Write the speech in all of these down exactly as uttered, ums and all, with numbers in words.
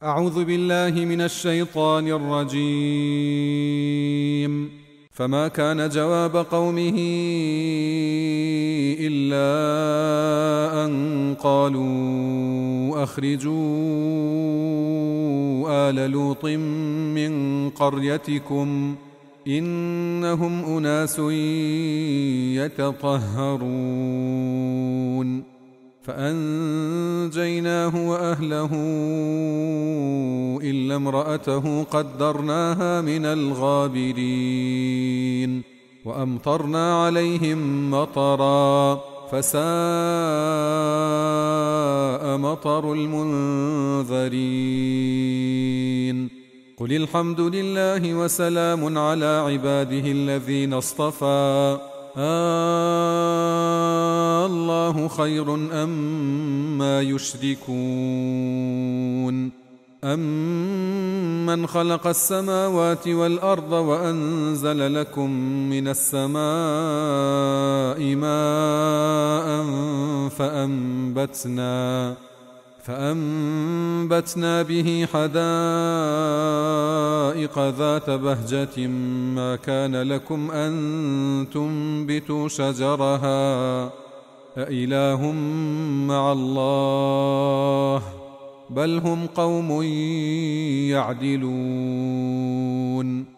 أعوذ بالله من الشيطان الرجيم. فما كان جواب قومه إلا أن قالوا أخرجوا آل لوط من قريتكم إنهم أناس يتطهرون. فأنجيناه وأهله إلا امرأته قدرناها من الغابرين. وأمطرنا عليهم مطرا فساء مطر المنذرين. قل الحمد لله وسلام على عباده الذين اصطفى آه الله خير أما يشركون. أمن خلق السماوات والأرض وأنزل لكم من السماء ماء فأنبتنا فأنبتنا به حدائق ذات بهجة ما كان لكم أن تنبتوا شجرها أإله مع الله بل هم قوم يعدلون.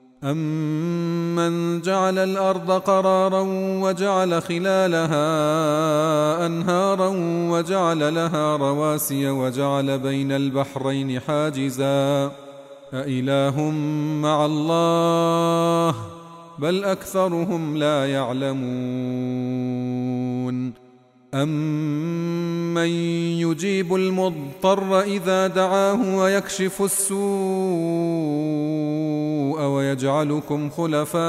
أمن جعل الأرض قرارا وجعل خلالها أنهارا وجعل لها رواسي وجعل بين البحرين حاجزا أإله مع الله بل أكثرهم لا يعلمون. أمن يجيب المضطر إذا دعاه ويكشف السوء ويجعلكم خلفاء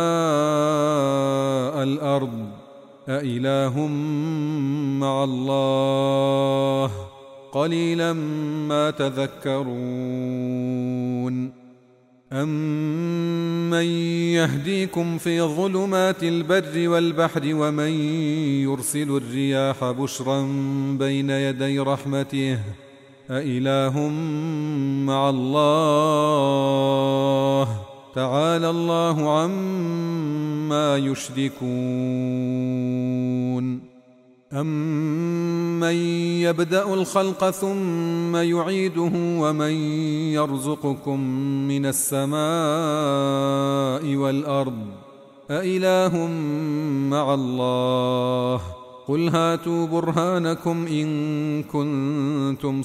الأرض أإله مع الله قليلا ما تذكرون. أمن يهديكم في ظلمات البر والبحر ومن يرسل الرياح بشرا بين يدي رحمته أإله مع الله تعالى الله عما يشركون. أمن يبدأ الخلق ثم يعيده ومن يرزقكم من السماء والأرض أإله مع الله قل هاتوا برهانكم إن كنتم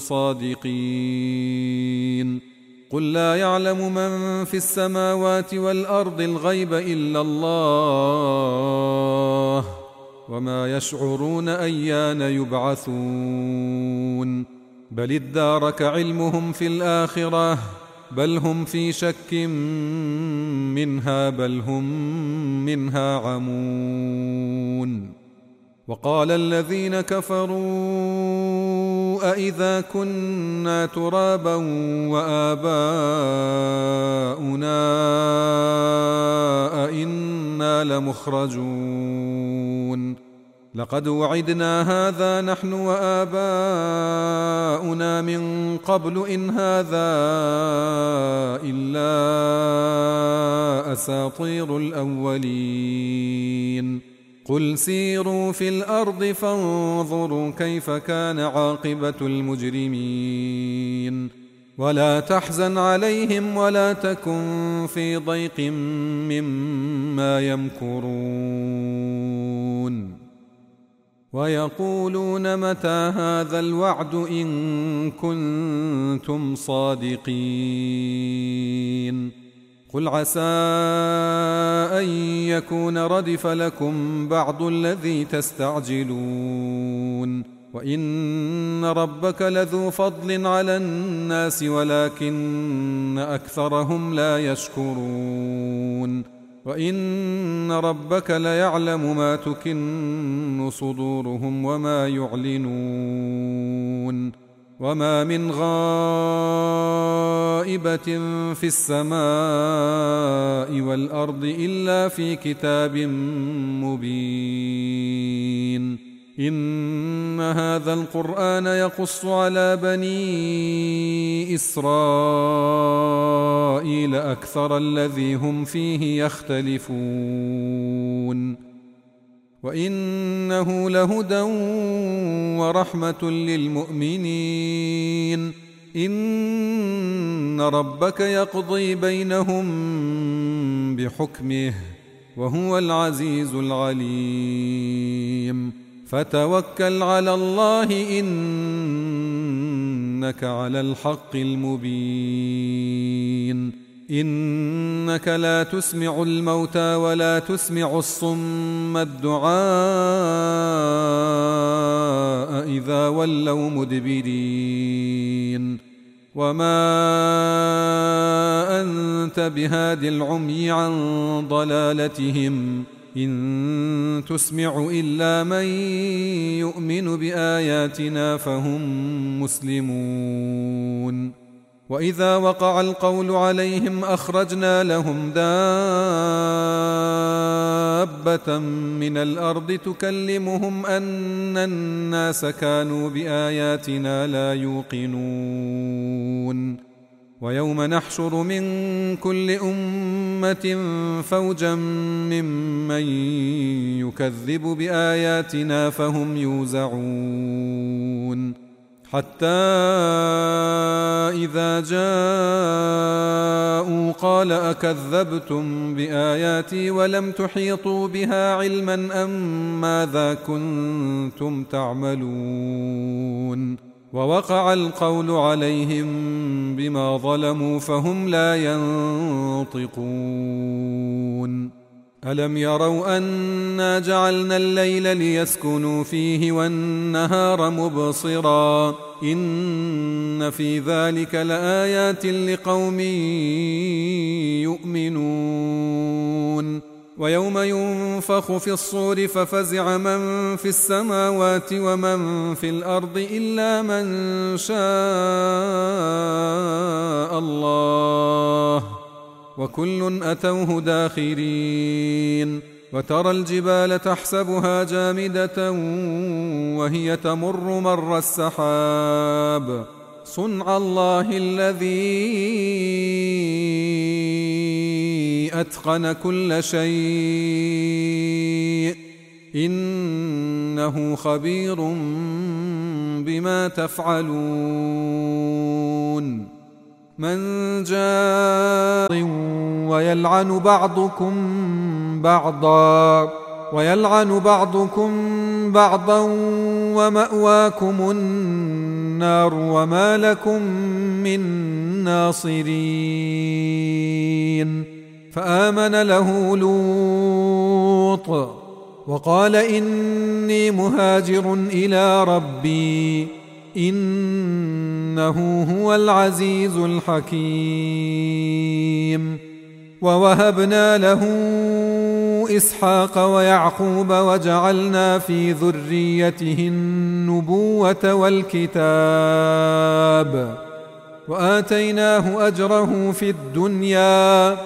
صادقين. قل لا يعلم من في السماوات والأرض الغيب إلا الله وما يشعرون أيان يبعثون. بل ادارك علمهم في الآخرة بل هم في شك منها بل هم منها عمون. وقال الذين كفروا أإذا كنا ترابا وآباؤنا أإنا لمخرجون. لقد وعدنا هذا نحن وآباؤنا من قبل إن هذا إلا أساطير الأولين. قل سيروا في الأرض فانظروا كيف كان عاقبة المجرمين. ولا تحزن عليهم ولا تكن في ضيق مما يمكرون. ويقولون متى هذا الوعد إن كنتم صادقين. قل عسى أن يكون ردف لكم بعض الذي تستعجلون وإن ربك لذو فضل على الناس ولكن أكثرهم لا يشكرون. وإن ربك ليعلم ما تكن صدورهم وما يعلنون. وما من غائبة في السماء والأرض إلا في كتاب مبين. إن هذا القرآن يقص على بني إسرائيل أكثر الذي هم فيه يختلفون وإنه لهدى ورحمة للمؤمنين إن ربك يقضي بينهم بحكمه وهو العزيز العليم فتوكل على الله إنك على الحق المبين إنك لا تسمع الموتى ولا تسمع الصم الدعاء إذا ولوا مدبرين وما أنت بهاد العمي عن ضلالتهم إن تسمع إلا من يؤمن بآياتنا فهم مسلمون وإذا وقع القول عليهم أخرجنا لهم دابة من الأرض تكلمهم أن الناس كانوا بآياتنا لا يوقنون ويوم نحشر من كل أمة فوجا ممن يكذب بآياتنا فهم يوزعون حتى إذا جاءوا قال أكذبتم بآياتي ولم تحيطوا بها علما أم ماذا كنتم تعملون ووقع القول عليهم بما ظلموا فهم لا ينطقون ألم يروا أنا جعلنا الليل ليسكنوا فيه والنهار مبصرا إن في ذلك لآيات لقوم يؤمنون ويوم ينفخ في الصور ففزع من في السماوات ومن في الأرض إلا من شاء الله وكل أتوه داخرين وترى الجبال تحسبها جامدة وهي تمر مر السحاب صنع الله الذي أتقن كل شيء إنه خبير بما تفعلون من جاء ويلعن بعضكم بعضا ويلعن بعضكم بعضا ومأواكم النار وما لكم من ناصرين فآمن له لوط وقال إني مهاجر إلى ربي إنه هو العزيز الحكيم ووهبنا له إسحاق ويعقوب وجعلنا في ذريته النبوة والكتاب وآتيناه أجره في الدنيا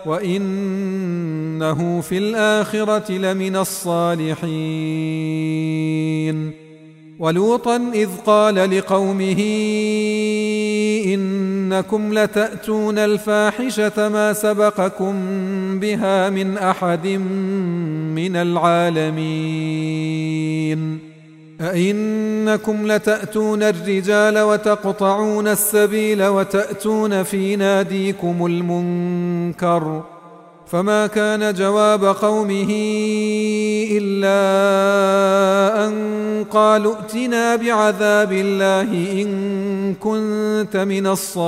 وإنه في الآخرة لمن الصالحين ولوطا إذ قال لقومه إنكم لتأتون الفاحشة ما سبقكم بها من أحد من العالمين أئنكم لتأتون الرجال وتقطعون السبيل وتأتون في ناديكم المنكر فما كان جواب قومه إلا أن قالوا ائتنا بعذاب الله إن كنت من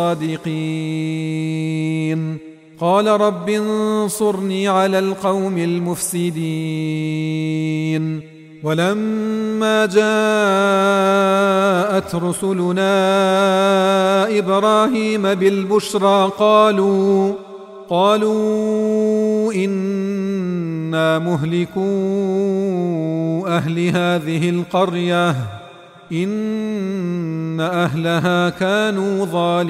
الصادقين قال رب انصرني على القوم المفسدين ولما جاءت رسلنا إبراهيم بالبشرى قالوا قالوا إنا مهلكو أهل هذه القرية إن أهلها كانوا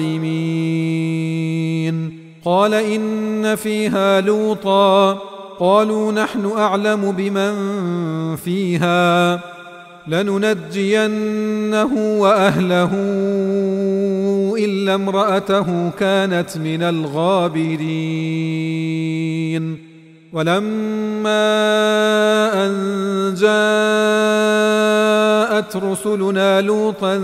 ظالمين قال إن فيها لوطا قالوا نحن أعلم بمن فيها لننجينه وأهله إلا امرأته كانت من الغابرين. ولما أن جاءت رسلنا لوطا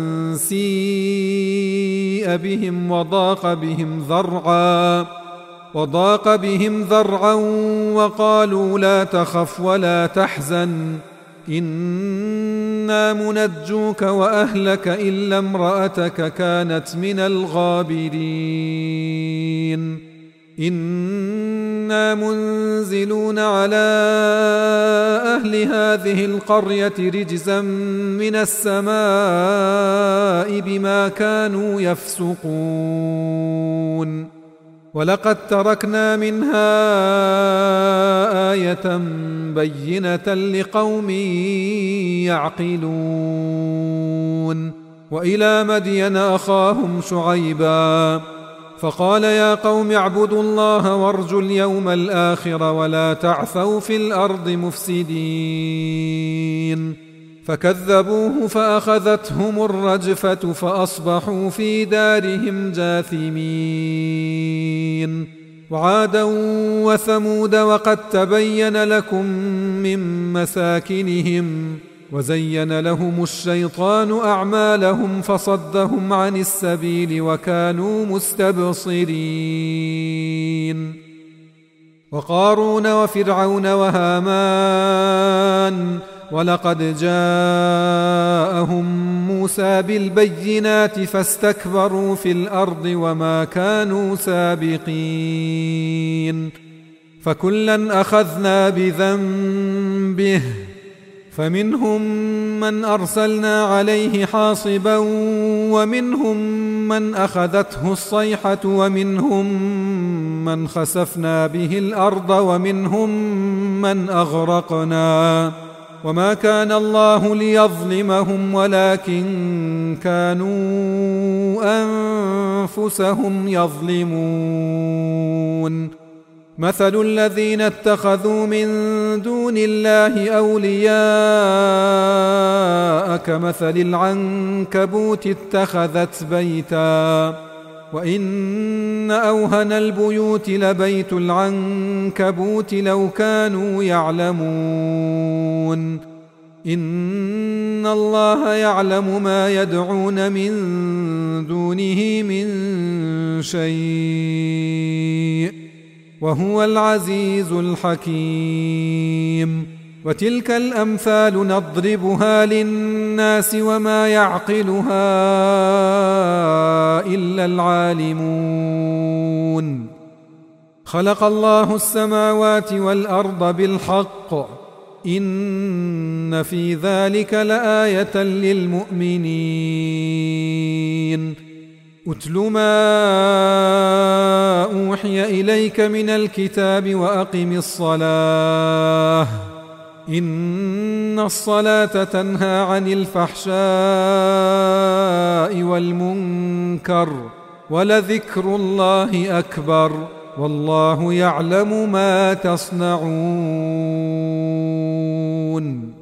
سيء بهم وضاق بهم ذرعا وضاق بهم ذرعا وقالوا لا تخف ولا تحزن إنا منجوك وأهلك إلا امرأتك كانت من الغابرين. إنا منزلون على أهل هذه القرية رجزا من السماء بما كانوا يفسقون. ولقد تركنا منها آية بينة لقوم يعقلون. وإلى مدين أخاهم شعيبا فقال يا قوم اعبدوا الله وارجوا اليوم الآخر ولا تعثوا في الأرض مفسدين. فكذبوه فأخذتهم الرجفة فأصبحوا في دارهم جاثمين. وعادا وثمود وقد تبين لكم من مساكنهم وزين لهم الشيطان أعمالهم فصدهم عن السبيل وكانوا مستبصرين. وقارون وفرعون وهامان ولقد جاءهم موسى بالبينات فاستكبروا في الأرض وما كانوا سابقين. فكلا أخذنا بذنبه فمنهم من أرسلنا عليه حاصبا ومنهم من أخذته الصيحة ومنهم من خسفنا به الأرض ومنهم من أغرقنا. وما كان الله ليظلمهم ولكن كانوا أنفسهم يظلمون. مثل الذين اتخذوا من دون الله أولياء كمثل العنكبوت اتخذت بيتا وإن أوهن البيوت لبيت العنكبوت لو كانوا يعلمون. إن الله يعلم ما يدعون من دونه من شيء وهو العزيز الحكيم. وتلك الأمثال نضربها للناس وما يعقلها إلا العالمون. خلق الله السماوات والأرض بالحق إن في ذلك لآية للمؤمنين. أتل ما أوحي إليك من الكتاب وأقم الصلاة إن الصلاة تنهى عن الفحشاء والمنكر ولذكر الله أكبر والله يعلم ما تصنعون.